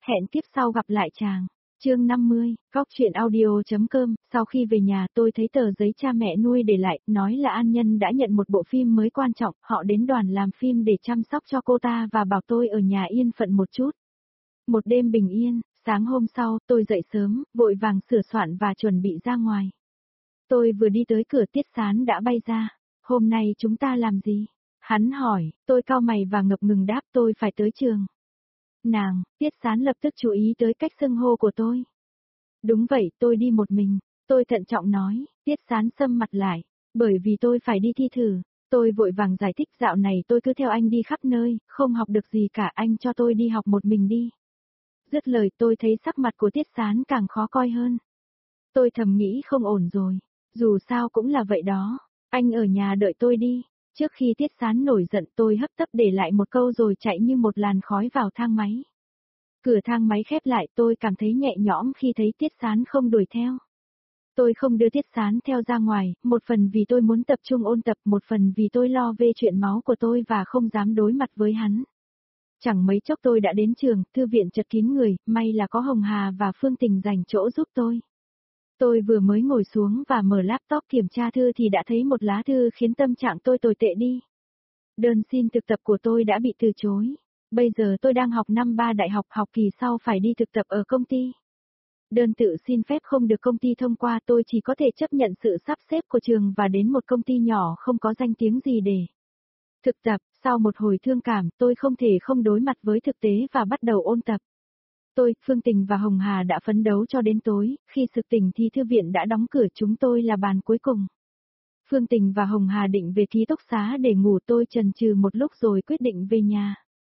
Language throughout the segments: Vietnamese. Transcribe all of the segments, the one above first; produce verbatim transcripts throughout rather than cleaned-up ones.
Hẹn kiếp sau gặp lại chàng. Chương năm mươi, Góc truyện audio.com, sau khi về nhà tôi thấy tờ giấy cha mẹ nuôi để lại, nói là An Nhân đã nhận một bộ phim mới quan trọng, họ đến đoàn làm phim để chăm sóc cho cô ta và bảo tôi ở nhà yên phận một chút. Một đêm bình yên, sáng hôm sau, tôi dậy sớm, vội vàng sửa soạn và chuẩn bị ra ngoài. Tôi vừa đi tới cửa Tiết Sán đã bay ra. Hôm nay chúng ta làm gì? Hắn hỏi, tôi cau mày và ngập ngừng đáp tôi phải tới trường. Nàng, Tiết Sán lập tức chú ý tới cách xưng hô của tôi. Đúng vậy, tôi đi một mình. Tôi thận trọng nói, Tiết Sán sầm mặt lại. Bởi vì tôi phải đi thi thử. Tôi vội vàng giải thích dạo này tôi cứ theo anh đi khắp nơi, không học được gì cả, anh cho tôi đi học một mình đi. Dứt lời tôi thấy sắc mặt của Tiết Sán càng khó coi hơn. Tôi thầm nghĩ không ổn rồi. Dù sao cũng là vậy đó. Anh ở nhà đợi tôi đi. Trước khi Tiết Sán nổi giận tôi hấp tấp để lại một câu rồi chạy như một làn khói vào thang máy. Cửa thang máy khép lại tôi cảm thấy nhẹ nhõm khi thấy Tiết Sán không đuổi theo. Tôi không đưa Tiết Sán theo ra ngoài, một phần vì tôi muốn tập trung ôn tập, một phần vì tôi lo về chuyện máu của tôi và không dám đối mặt với hắn. Chẳng mấy chốc tôi đã đến trường, thư viện chật kín người, may là có Hồng Hà và Phương Tình dành chỗ giúp tôi. Tôi vừa mới ngồi xuống và mở laptop kiểm tra thư thì đã thấy một lá thư khiến tâm trạng tôi tồi tệ đi. Đơn xin thực tập của tôi đã bị từ chối. Bây giờ tôi đang học năm ba đại học, học kỳ sau phải đi thực tập ở công ty. Đơn tự xin phép không được công ty thông qua, tôi chỉ có thể chấp nhận sự sắp xếp của trường và đến một công ty nhỏ không có danh tiếng gì để thực tập. Sau một hồi thương cảm, tôi không thể không đối mặt với thực tế và bắt đầu ôn tập. Tôi, Phương Tình và Hồng Hà đã phấn đấu cho đến tối, khi sực tỉnh thì thư viện đã đóng cửa, chúng tôi là bàn cuối cùng. Phương Tình và Hồng Hà định về ký túc xá để ngủ, tôi chần chừ một lúc rồi quyết định về nhà.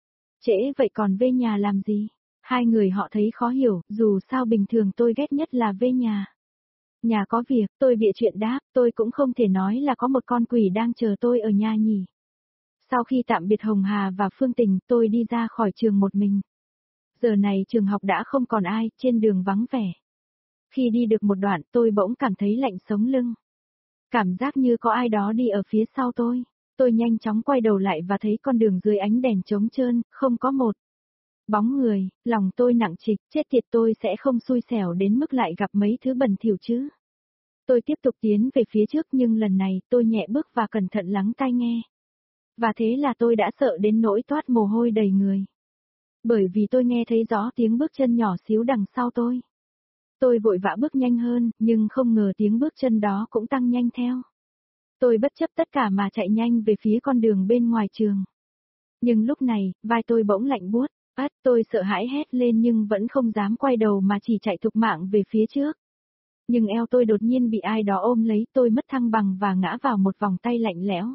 Trễ vậy còn về nhà làm gì? Hai người họ thấy khó hiểu, dù sao bình thường tôi ghét nhất là về nhà. Nhà có việc, tôi bịa chuyện đáp, tôi cũng không thể nói là có một con quỷ đang chờ tôi ở nhà nhỉ. Sau khi tạm biệt Hồng Hà và Phương Tình, tôi đi ra khỏi trường một mình. Giờ này trường học đã không còn ai, trên đường vắng vẻ. Khi đi được một đoạn tôi bỗng cảm thấy lạnh sống lưng. Cảm giác như có ai đó đi ở phía sau tôi. Tôi nhanh chóng quay đầu lại và thấy con đường dưới ánh đèn trống trơn, không có một bóng người, lòng tôi nặng trịch, chết tiệt, tôi sẽ không xui xẻo đến mức lại gặp mấy thứ bẩn thỉu chứ. Tôi tiếp tục tiến về phía trước nhưng lần này tôi nhẹ bước và cẩn thận lắng tai nghe. Và thế là tôi đã sợ đến nỗi toát mồ hôi đầy người. Bởi vì tôi nghe thấy rõ tiếng bước chân nhỏ xíu đằng sau tôi. Tôi vội vã bước nhanh hơn, nhưng không ngờ tiếng bước chân đó cũng tăng nhanh theo. Tôi bất chấp tất cả mà chạy nhanh về phía con đường bên ngoài trường. Nhưng lúc này, vai tôi bỗng lạnh buốt, át tôi sợ hãi hét lên nhưng vẫn không dám quay đầu mà chỉ chạy thục mạng về phía trước. Nhưng eo tôi đột nhiên bị ai đó ôm lấy, tôi mất thăng bằng và ngã vào một vòng tay lạnh lẽo.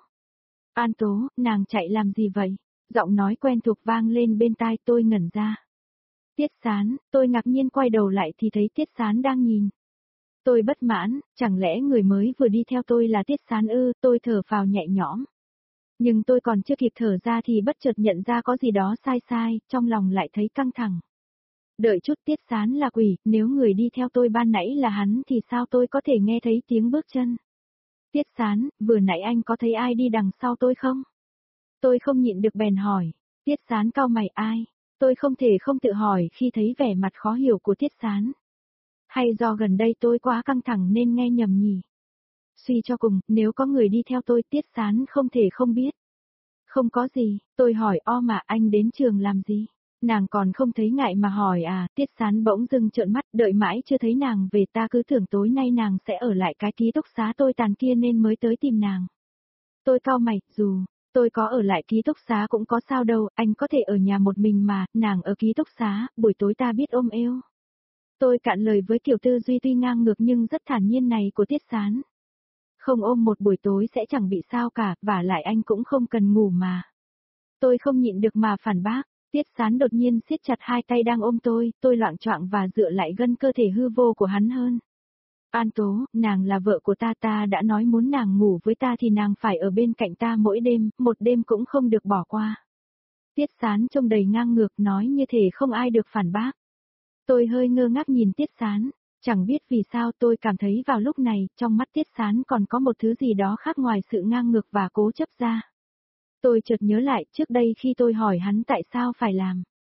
An Tố, nàng chạy làm gì vậy? Giọng nói quen thuộc vang lên bên tai, tôi ngẩn ra. Tiết Sán, tôi ngạc nhiên quay đầu lại thì thấy Tiết Sán đang nhìn. Tôi bất mãn, chẳng lẽ người mới vừa đi theo tôi là Tiết Sán ư? Tôi thở phào nhẹ nhõm. Nhưng tôi còn chưa kịp thở ra thì bất chợt nhận ra có gì đó sai sai, trong lòng lại thấy căng thẳng. Đợi chút, Tiết Sán là quỷ, nếu người đi theo tôi ban nãy là hắn thì sao tôi có thể nghe thấy tiếng bước chân? Tiết Sán, vừa nãy anh có thấy ai đi đằng sau tôi không? Tôi không nhịn được bèn hỏi. Tiết Sán cau mày, ai? Tôi không thể không tự hỏi khi thấy vẻ mặt khó hiểu của Tiết Sán. Hay do gần đây tôi quá căng thẳng nên nghe nhầm nhỉ? Suy cho cùng, nếu có người đi theo tôi, Tiết Sán không thể không biết. Không có gì, tôi hỏi, o mà anh đến trường làm gì? Nàng còn không thấy ngại mà hỏi à? Tiết Sán bỗng dưng trợn mắt, đợi mãi chưa thấy nàng về, ta cứ tưởng tối nay nàng sẽ ở lại cái ký túc xá tôi tàn kia nên mới tới tìm nàng. Tôi cau mày, dù tôi có ở lại ký túc xá cũng có sao đâu, anh có thể ở nhà một mình mà, nàng ở ký túc xá, buổi tối ta biết ôm eo. Tôi cạn lời với kiểu tư duy tuy ngang ngược nhưng rất thản nhiên này của Tiết Sán. Không ôm một buổi tối sẽ chẳng bị sao cả, vả lại anh cũng không cần ngủ mà. Tôi không nhịn được mà phản bác, Tiết Sán đột nhiên siết chặt hai tay đang ôm tôi, tôi loạng choạng và dựa lại gân cơ thể hư vô của hắn hơn. An Tố, nàng là vợ của ta, ta đã nói muốn nàng ngủ với ta thì nàng phải ở bên cạnh ta mỗi đêm, một đêm cũng không được bỏ qua. Tiết Sán trông đầy ngang ngược, nói như thể không ai được phản bác. Tôi hơi ngơ ngác nhìn Tiết Sán, chẳng biết vì sao tôi cảm thấy vào lúc này, trong mắt Tiết Sán còn có một thứ gì đó khác ngoài sự ngang ngược và cố chấp ra. Tôi chợt nhớ lại trước đây khi tôi hỏi hắn tại sao phải làm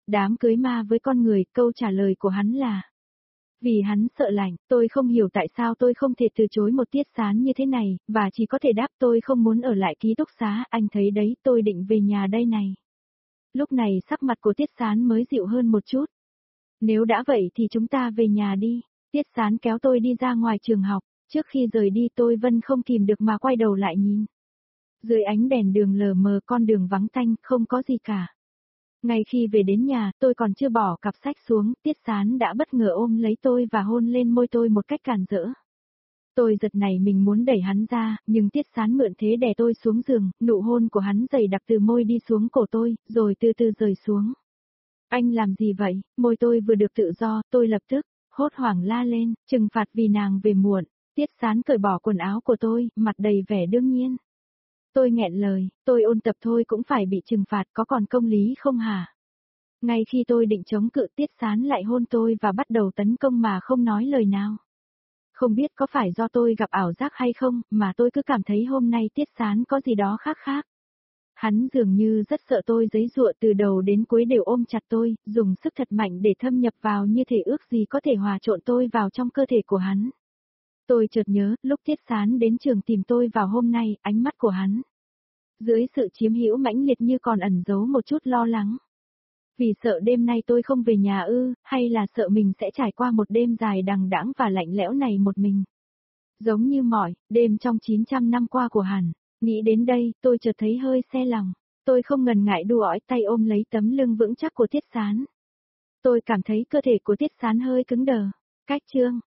Đám cưới ma với con người, câu trả lời của hắn là. Vì hắn sợ lạnh, tôi không hiểu tại sao tôi không thể từ chối một Tiết Sán như thế này, và chỉ có thể đáp tôi không muốn ở lại ký túc xá, anh thấy đấy, tôi định về nhà đây này. Lúc này sắc mặt của Tiết Sán mới dịu hơn một chút. Nếu đã vậy thì chúng ta về nhà đi. Tiết Sán kéo tôi đi ra ngoài trường học, trước khi rời đi tôi Vân không kìm được mà quay đầu lại nhìn. Dưới ánh đèn đường lờ mờ con đường vắng tanh, không có gì cả. Ngay khi về đến nhà, tôi còn chưa bỏ cặp sách xuống, Tiết Sán đã bất ngờ ôm lấy tôi và hôn lên môi tôi một cách càn rỡ. Tôi giật nảy mình muốn đẩy hắn ra, nhưng Tiết Sán mượn thế đè tôi xuống giường, nụ hôn của hắn dày đặc từ môi đi xuống cổ tôi, rồi từ từ rời xuống. Anh làm gì vậy? Môi tôi vừa được tự do, tôi lập tức, hốt hoảng la lên, trừng phạt vì nàng về muộn. Tiết Sán cởi bỏ quần áo của tôi, mặt đầy vẻ đương nhiên. Tôi nghẹn lời, tôi ôn tập thôi cũng phải bị trừng phạt, có còn công lý không hả? Ngay khi tôi định chống cự, Tiết Sán lại hôn tôi và bắt đầu tấn công mà không nói lời nào. Không biết có phải do tôi gặp ảo giác hay không, mà tôi cứ cảm thấy hôm nay Tiết Sán có gì đó khác khác. Hắn dường như rất sợ tôi giãy giụa, từ đầu đến cuối đều ôm chặt tôi, dùng sức thật mạnh để thâm nhập vào, như thể ước gì có thể hòa trộn tôi vào trong cơ thể của hắn. Tôi chợt nhớ, lúc Tiết Sán đến trường tìm tôi vào hôm nay, ánh mắt của hắn dưới sự chiếm hữu mãnh liệt như còn ẩn giấu một chút lo lắng. Vì sợ đêm nay tôi không về nhà ư, hay là sợ mình sẽ trải qua một đêm dài đằng đẵng và lạnh lẽo này một mình. Giống như mọi đêm trong chín trăm năm qua của hắn. Nghĩ đến đây, tôi chợt thấy hơi se lòng. Tôi không ngần ngại đu ỏi tay ôm lấy tấm lưng vững chắc của Tiết Sán. Tôi cảm thấy cơ thể của Tiết Sán hơi cứng đờ. Cách chương